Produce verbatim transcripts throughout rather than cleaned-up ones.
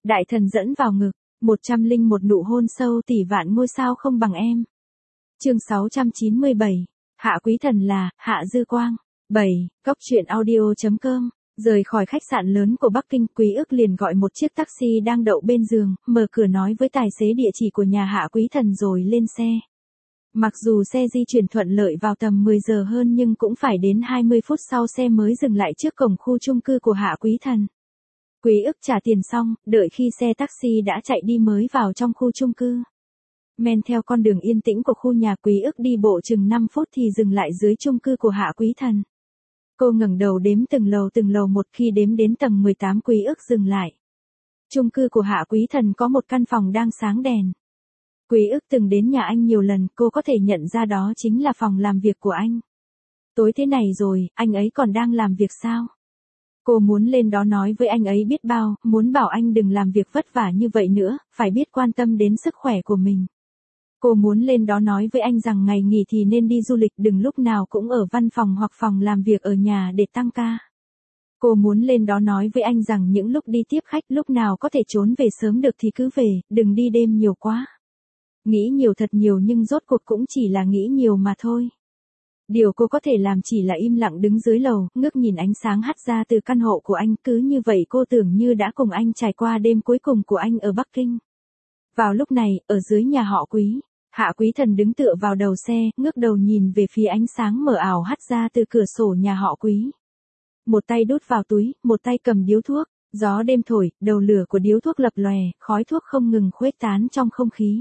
Đại thần dẫn vào ngực, một trăm linh một nụ hôn sâu tỷ vạn ngôi sao không bằng em. Chương sáu trăm chín mươi bảy, Hạ Quý Thần là Hạ Dư Quang. bảy. Cốc truyện audio chấm com. Rời khỏi khách sạn lớn của Bắc Kinh, Quý Ức liền gọi một chiếc taxi đang đậu bên giường, mở cửa nói với tài xế địa chỉ của nhà Hạ Quý Thần rồi lên xe. Mặc dù xe di chuyển thuận lợi vào tầm mười giờ hơn nhưng cũng phải đến hai mươi phút sau xe mới dừng lại trước cổng khu chung cư của Hạ Quý Thần. Quý Ức trả tiền xong, đợi khi xe taxi đã chạy đi mới vào trong khu chung cư. Men theo con đường yên tĩnh của khu nhà, Quý Ức đi bộ chừng năm phút thì dừng lại dưới chung cư của Hạ Quý Thần. Cô ngẩng đầu đếm từng lầu từng lầu một, khi đếm đến tầng mười tám Quý Ức dừng lại. Chung cư của Hạ Quý Thần có một căn phòng đang sáng đèn. Quý Ức từng đến nhà anh nhiều lần, cô có thể nhận ra đó chính là phòng làm việc của anh. Tối thế này rồi, anh ấy còn đang làm việc sao? Cô muốn lên đó nói với anh ấy biết bao, muốn bảo anh đừng làm việc vất vả như vậy nữa, phải biết quan tâm đến sức khỏe của mình. Cô muốn lên đó nói với anh rằng ngày nghỉ thì nên đi du lịch, đừng lúc nào cũng ở văn phòng hoặc phòng làm việc ở nhà để tăng ca. Cô muốn lên đó nói với anh rằng những lúc đi tiếp khách, lúc nào có thể trốn về sớm được thì cứ về, đừng đi đêm nhiều quá. Nghĩ nhiều thật nhiều nhưng rốt cuộc cũng chỉ là nghĩ nhiều mà thôi. Điều cô có thể làm chỉ là im lặng đứng dưới lầu, ngước nhìn ánh sáng hắt ra từ căn hộ của anh, cứ như vậy cô tưởng như đã cùng anh trải qua đêm cuối cùng của anh ở Bắc Kinh. Vào lúc này, ở dưới nhà họ Quý, Hạ Quý Thần đứng tựa vào đầu xe, ngước đầu nhìn về phía ánh sáng mờ ảo hắt ra từ cửa sổ nhà họ Quý. Một tay đút vào túi, một tay cầm điếu thuốc, gió đêm thổi, đầu lửa của điếu thuốc lập lòe, khói thuốc không ngừng khuếch tán trong không khí.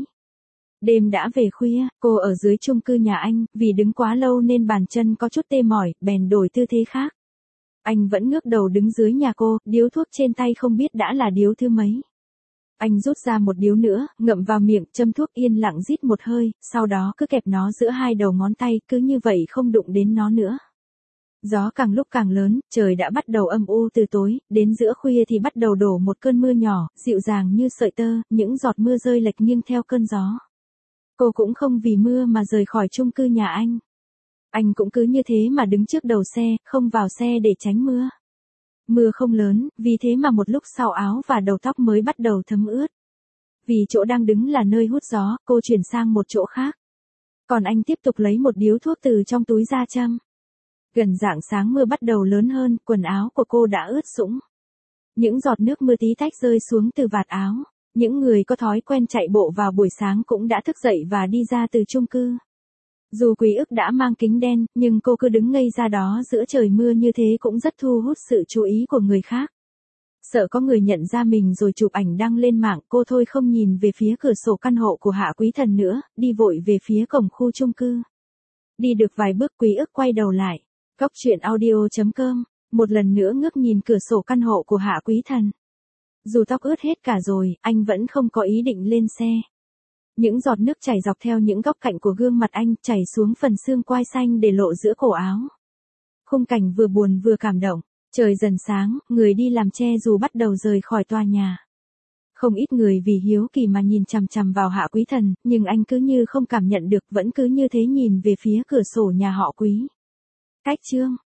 Đêm đã về khuya, cô ở dưới chung cư nhà anh, vì đứng quá lâu nên bàn chân có chút tê mỏi, bèn đổi tư thế khác. Anh vẫn ngước đầu đứng dưới nhà cô, điếu thuốc trên tay không biết đã là điếu thứ mấy. Anh rút ra một điếu nữa, ngậm vào miệng, châm thuốc yên lặng rít một hơi, sau đó cứ kẹp nó giữa hai đầu ngón tay, cứ như vậy không đụng đến nó nữa. Gió càng lúc càng lớn, trời đã bắt đầu âm u từ tối, đến giữa khuya thì bắt đầu đổ một cơn mưa nhỏ, dịu dàng như sợi tơ, những giọt mưa rơi lệch nghiêng theo cơn gió. Cô cũng không vì mưa mà rời khỏi chung cư nhà anh. Anh cũng cứ như thế mà đứng trước đầu xe, không vào xe để tránh mưa. Mưa không lớn, vì thế mà một lúc sau áo và đầu tóc mới bắt đầu thấm ướt. Vì chỗ đang đứng là nơi hút gió, cô chuyển sang một chỗ khác. Còn anh tiếp tục lấy một điếu thuốc từ trong túi ra châm. Gần rạng sáng mưa bắt đầu lớn hơn, quần áo của cô đã ướt sũng. Những giọt nước mưa tí tách rơi xuống từ vạt áo. Những người có thói quen chạy bộ vào buổi sáng cũng đã thức dậy và đi ra từ chung cư. Dù Quý Ức đã mang kính đen, nhưng cô cứ đứng ngây ra đó giữa trời mưa như thế cũng rất thu hút sự chú ý của người khác. Sợ có người nhận ra mình rồi chụp ảnh đăng lên mạng, cô thôi không nhìn về phía cửa sổ căn hộ của Hạ Quý Thần nữa, đi vội về phía cổng khu chung cư. Đi được vài bước Quý Ức quay đầu lại. Cốc truyện audio chấm com, một lần nữa ngước nhìn cửa sổ căn hộ của Hạ Quý Thần. Dù tóc ướt hết cả rồi, anh vẫn không có ý định lên xe. Những giọt nước chảy dọc theo những góc cạnh của gương mặt anh, chảy xuống phần xương quai xanh để lộ giữa cổ áo. Khung cảnh vừa buồn vừa cảm động. Trời dần sáng, người đi làm che dù bắt đầu rời khỏi tòa nhà. Không ít người vì hiếu kỳ mà nhìn chằm chằm vào Hạ Quý Thần, nhưng anh cứ như không cảm nhận được, vẫn cứ như thế nhìn về phía cửa sổ nhà họ Quý. Cách chương